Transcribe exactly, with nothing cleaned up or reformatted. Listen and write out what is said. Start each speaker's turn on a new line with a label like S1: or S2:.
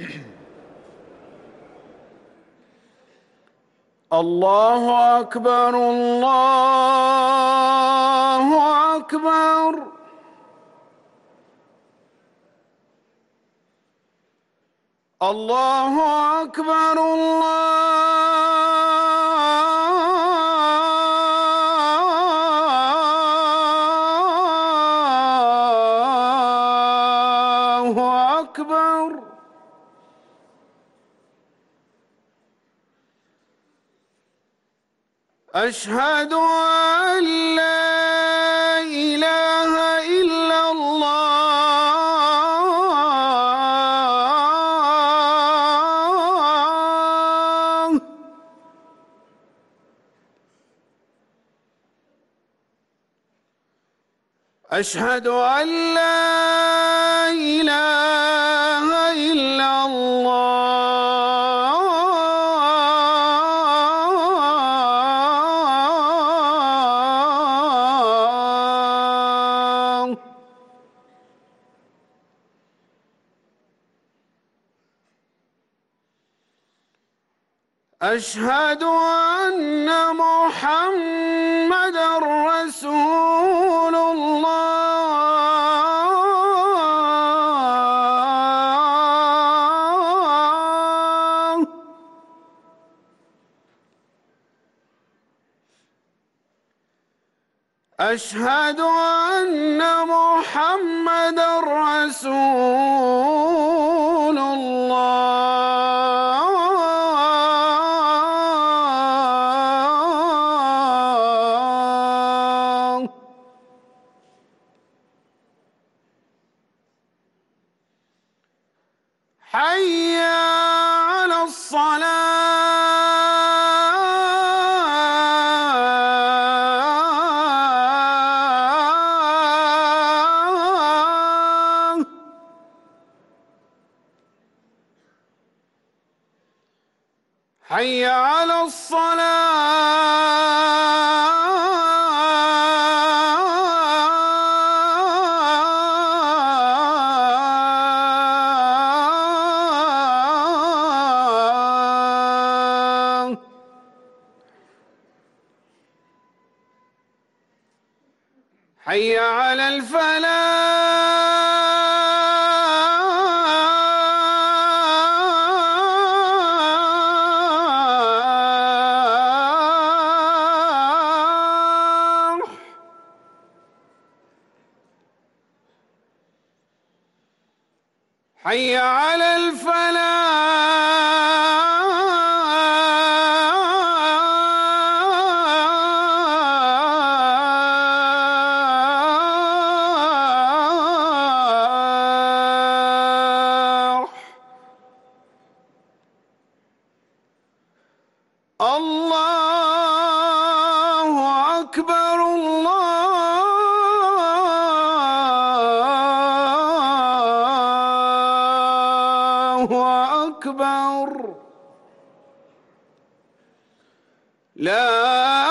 S1: الله أكبر الله أكبر. الله أكبر الله أكبر. أشهد أن لا إله إلا الله. أشهد أن لا إله إلا الله. أشهد أن محمدًا رسول الله. أشهد أن محمدًا رسول الله. حي على الصلاة. حي على الصلاة. حي على الفلاح. حي على الفلاح. الله أكبر الله أكبر. لا